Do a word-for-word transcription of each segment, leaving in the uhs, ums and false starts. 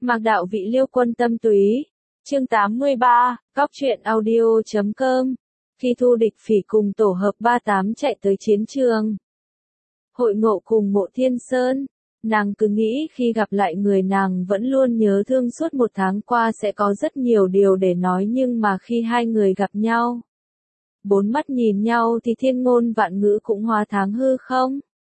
Mạc Đạo Vị Liêu Quân Tâm Túy. Chương tám mươi ba, Cóc truyện audio chấm com. Khi Thu Địch Phỉ cùng tổ hợp ba tám chạy tới chiến trường, hội ngộ cùng Mộ Thiên Sơn, nàng cứ nghĩ khi gặp lại người nàng vẫn luôn nhớ thương suốt một tháng qua sẽ có rất nhiều điều để nói, nhưng mà khi hai người gặp nhau, bốn mắt nhìn nhau thì thiên ngôn vạn ngữ cũng hóa tháng hư không.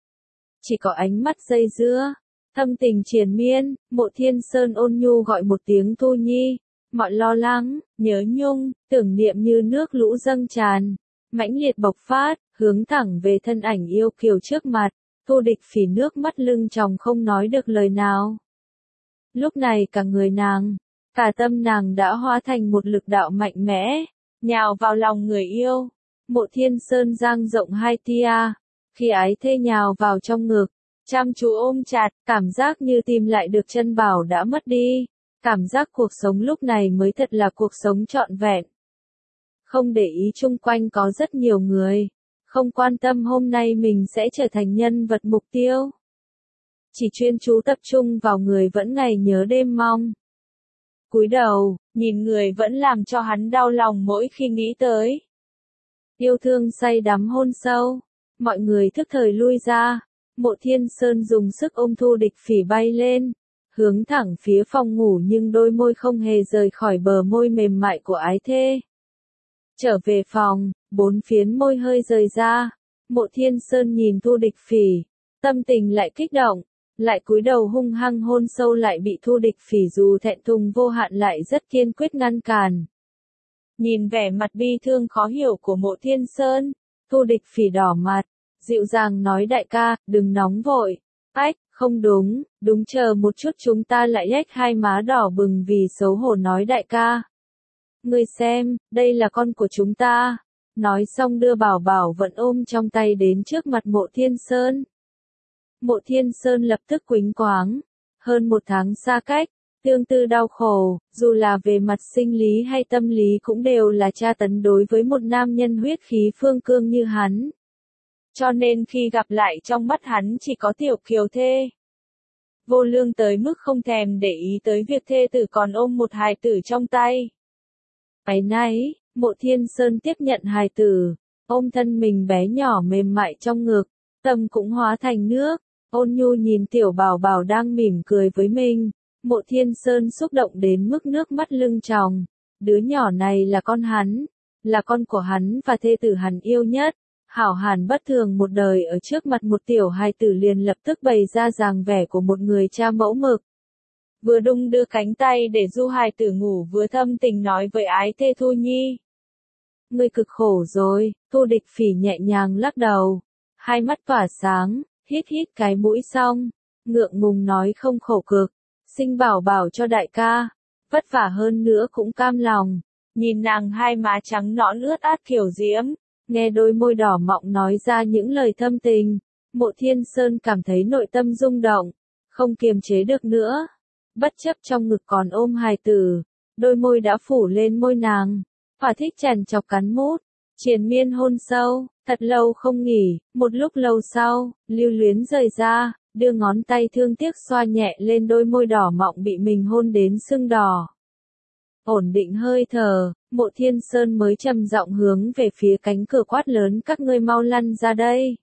Chỉ có ánh mắt dây dưa, thâm tình triền miên. Mộ Thiên Sơn ôn nhu gọi một tiếng Thu Nhi, mọi lo lắng, nhớ nhung, tưởng niệm như nước lũ dâng tràn, mãnh liệt bộc phát, hướng thẳng về thân ảnh yêu kiều trước mặt. Thu Địch Phỉ nước mắt lưng tròng không nói được lời nào. Lúc này cả người nàng, cả tâm nàng đã hóa thành một lực đạo mạnh mẽ, nhào vào lòng người yêu. Mộ Thiên Sơn dang rộng hai tia, khi ái thê nhào vào trong ngực, chăm chú ôm chặt, cảm giác như tìm lại được chân bảo đã mất đi. Cảm giác cuộc sống lúc này mới thật là cuộc sống trọn vẹn. Không để ý chung quanh có rất nhiều người, không quan tâm hôm nay mình sẽ trở thành nhân vật mục tiêu. Chỉ chuyên chú tập trung vào người vẫn ngày nhớ đêm mong. Cúi đầu, nhìn người vẫn làm cho hắn đau lòng mỗi khi nghĩ tới. Yêu thương say đắm hôn sâu, mọi người thức thời lui ra. Mộ Thiên Sơn dùng sức ôm Thu Địch Phỉ bay lên, hướng thẳng phía phòng ngủ, nhưng đôi môi không hề rời khỏi bờ môi mềm mại của ái thê. Trở về phòng, bốn phiến môi hơi rời ra. Mộ Thiên Sơn nhìn Thu Địch Phỉ, tâm tình lại kích động, lại cúi đầu hung hăng hôn sâu, lại bị Thu Địch Phỉ dù thẹn thùng vô hạn lại rất kiên quyết ngăn cản. Nhìn vẻ mặt bi thương khó hiểu của Mộ Thiên Sơn, Thu Địch Phỉ đỏ mặt, dịu dàng nói: đại ca, đừng nóng vội. Ách, không đúng, đúng chờ một chút. Chúng ta lại ếch. Hai má đỏ bừng vì xấu hổ nói: đại ca, ngươi xem, đây là con của chúng ta. Nói xong đưa bảo bảo vẫn ôm trong tay đến trước mặt Mộ Thiên Sơn. Mộ Thiên Sơn lập tức quĩnh quáng. Hơn một tháng xa cách, tương tư đau khổ, dù là về mặt sinh lý hay tâm lý cũng đều là tra tấn đối với một nam nhân huyết khí phương cương như hắn. Cho nên khi gặp lại trong mắt hắn chỉ có tiểu kiều thê. Vô lương tới mức không thèm để ý tới việc thê tử còn ôm một hài tử trong tay. Áy náy, Mộ Thiên Sơn tiếp nhận hài tử, ôm thân mình bé nhỏ mềm mại trong ngực, tâm cũng hóa thành nước, ôn nhu nhìn tiểu bảo bảo đang mỉm cười với mình. Mộ Thiên Sơn xúc động đến mức nước mắt lưng tròng. Đứa nhỏ này là con hắn, là con của hắn và thê tử hắn yêu nhất. Hảo hàn bất thường một đời ở trước mặt một tiểu hài tử liền lập tức bày ra dáng vẻ của một người cha mẫu mực. Vừa đung đưa cánh tay để du hài tử ngủ, vừa thâm tình nói với ái thê Thu Nhi: ngươi cực khổ rồi. Thu Địch Phỉ nhẹ nhàng lắc đầu, hai mắt tỏa sáng, hít hít cái mũi xong, ngượng ngùng nói: không khổ cực, sinh bảo bảo cho đại ca, vất vả hơn nữa cũng cam lòng. Nhìn nàng hai má trắng nõn ướt át kiểu diễm, nghe đôi môi đỏ mọng nói ra những lời thâm tình, Mộ Thiên Sơn cảm thấy nội tâm rung động, không kiềm chế được nữa. Bất chấp trong ngực còn ôm hài tử, đôi môi đã phủ lên môi nàng, thỏa thích chèn chọc cắn mút, triền miên hôn sâu, thật lâu không nghỉ. Một lúc lâu sau, lưu luyến rời ra, đưa ngón tay thương tiếc xoa nhẹ lên đôi môi đỏ mọng bị mình hôn đến sưng đỏ. Ổn định hơi thở, Mộ Thiên Sơn mới trầm giọng hướng về phía cánh cửa quát lớn: các ngươi mau lăn ra đây.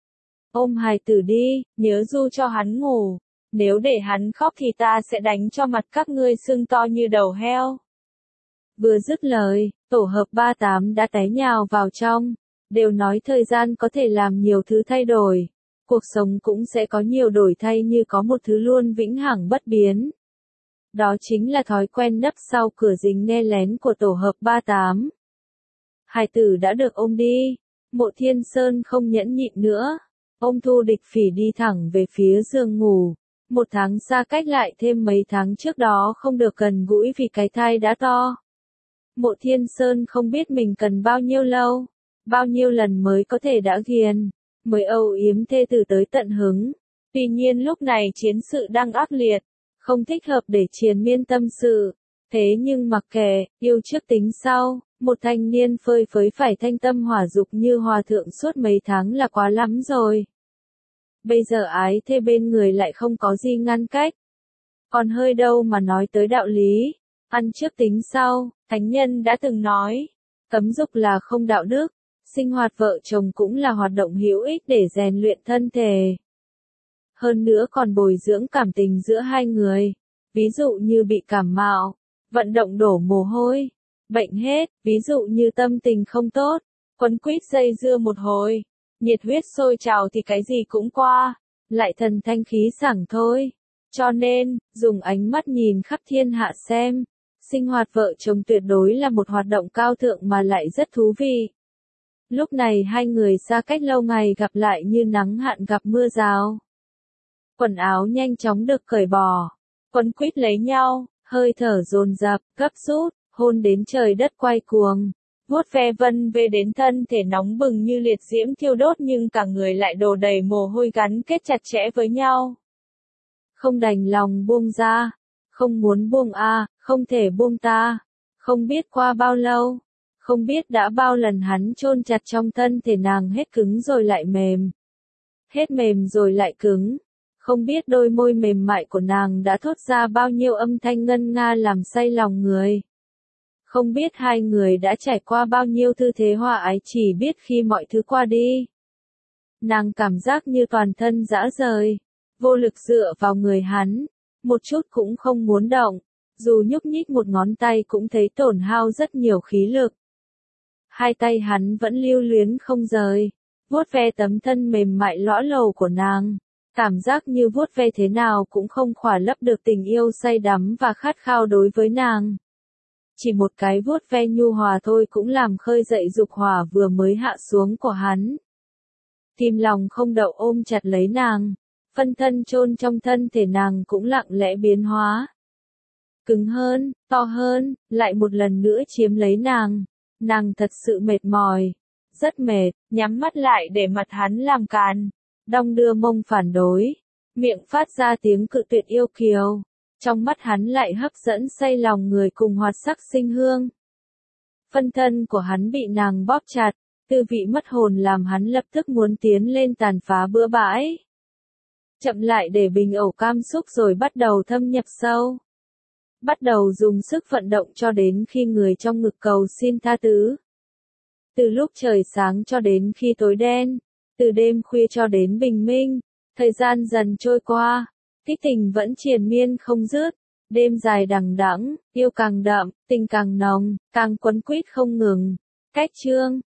Ôm hài tử đi, nhớ du cho hắn ngủ. Nếu để hắn khóc thì ta sẽ đánh cho mặt các ngươi sưng to như đầu heo. Vừa dứt lời, tổ hợp ba tám đã té nhào vào trong. Đều nói thời gian có thể làm nhiều thứ thay đổi. Cuộc sống cũng sẽ có nhiều đổi thay, như có một thứ luôn vĩnh hằng bất biến. Đó chính là thói quen nấp sau cửa dính nghe lén của tổ hợp ba tám. Hài tử đã được ôm đi, Mộ Thiên Sơn không nhẫn nhịn nữa, ôm Thu Địch Phỉ đi thẳng về phía giường ngủ. Một tháng xa cách lại thêm mấy tháng trước đó không được gần gũi vì cái thai đã to. Mộ Thiên Sơn không biết mình cần bao nhiêu lâu, bao nhiêu lần mới có thể đã ghiền, mới âu yếm thê tử tới tận hứng. Tuy nhiên lúc này chiến sự đang ác liệt, không thích hợp để triền miên tâm sự. Thế nhưng mặc kệ, yêu trước tính sau, một thanh niên phơi phới phải thanh tâm hỏa dục như hòa thượng suốt mấy tháng là quá lắm rồi. Bây giờ ái thê bên người lại không có gì ngăn cách. còn hơi đâu mà nói tới đạo lý. Ăn trước tính sau, thánh nhân đã từng nói, cấm dục là không đạo đức, sinh hoạt vợ chồng cũng là hoạt động hữu ích để rèn luyện thân thể. Hơn nữa còn bồi dưỡng cảm tình giữa hai người, ví dụ như bị cảm mạo, vận động đổ mồ hôi, bệnh hết, ví dụ như tâm tình không tốt, quấn quýt dây dưa một hồi, nhiệt huyết sôi trào thì cái gì cũng qua, lại thần thanh khí sảng thôi. Cho nên, dùng ánh mắt nhìn khắp thiên hạ xem, sinh hoạt vợ chồng tuyệt đối là một hoạt động cao thượng mà lại rất thú vị. Lúc này hai người xa cách lâu ngày gặp lại như nắng hạn gặp mưa rào. Quần áo nhanh chóng được cởi bỏ, quấn quýt lấy nhau, hơi thở dồn dập, gấp rút, hôn đến trời đất quay cuồng, vuốt ve vân về đến thân thể nóng bừng như liệt diễm thiêu đốt nhưng cả người lại đổ đầy mồ hôi gắn kết chặt chẽ với nhau. Không đành lòng buông ra, không muốn buông a, không thể buông ta, không biết qua bao lâu, không biết đã bao lần hắn chôn chặt trong thân thể nàng hết cứng rồi lại mềm, hết mềm rồi lại cứng. Không biết đôi môi mềm mại của nàng đã thốt ra bao nhiêu âm thanh ngân nga làm say lòng người. Không biết hai người đã trải qua bao nhiêu tư thế hòa ái chỉ biết khi mọi thứ qua đi. Nàng cảm giác như toàn thân rã rời, vô lực dựa vào người hắn, một chút cũng không muốn động, dù nhúc nhích một ngón tay cũng thấy tổn hao rất nhiều khí lực. Hai tay hắn vẫn lưu luyến không rời, vuốt ve tấm thân mềm mại lõa lồ của nàng. Cảm giác như vuốt ve thế nào cũng không khỏa lấp được tình yêu say đắm và khát khao đối với nàng. Chỉ một cái vuốt ve nhu hòa thôi cũng làm khơi dậy dục hỏa vừa mới hạ xuống của hắn. Tim lòng không đậu ôm chặt lấy nàng, phân thân chôn trong thân thể nàng cũng lặng lẽ biến hóa. Cứng hơn, to hơn, lại một lần nữa chiếm lấy nàng. Nàng thật sự mệt mỏi, rất mệt, nhắm mắt lại để mặt hắn làm càn. Đong đưa mông phản đối, miệng phát ra tiếng cự tuyệt yêu kiều, trong mắt hắn lại hấp dẫn say lòng người cùng hoạt sắc sinh hương. Phân thân của hắn bị nàng bóp chặt, tư vị mất hồn làm hắn lập tức muốn tiến lên tàn phá bừa bãi. Chậm lại để bình ổn cảm xúc rồi bắt đầu thâm nhập sâu. Bắt đầu dùng sức vận động cho đến khi người trong ngực cầu xin tha thứ. Từ lúc trời sáng cho đến khi tối đen. Từ đêm khuya cho đến bình minh, thời gian dần trôi qua, kích tình vẫn triền miên không dứt, đêm dài đằng đẵng, yêu càng đậm, tình càng nồng, càng quấn quýt không ngừng. Cách chương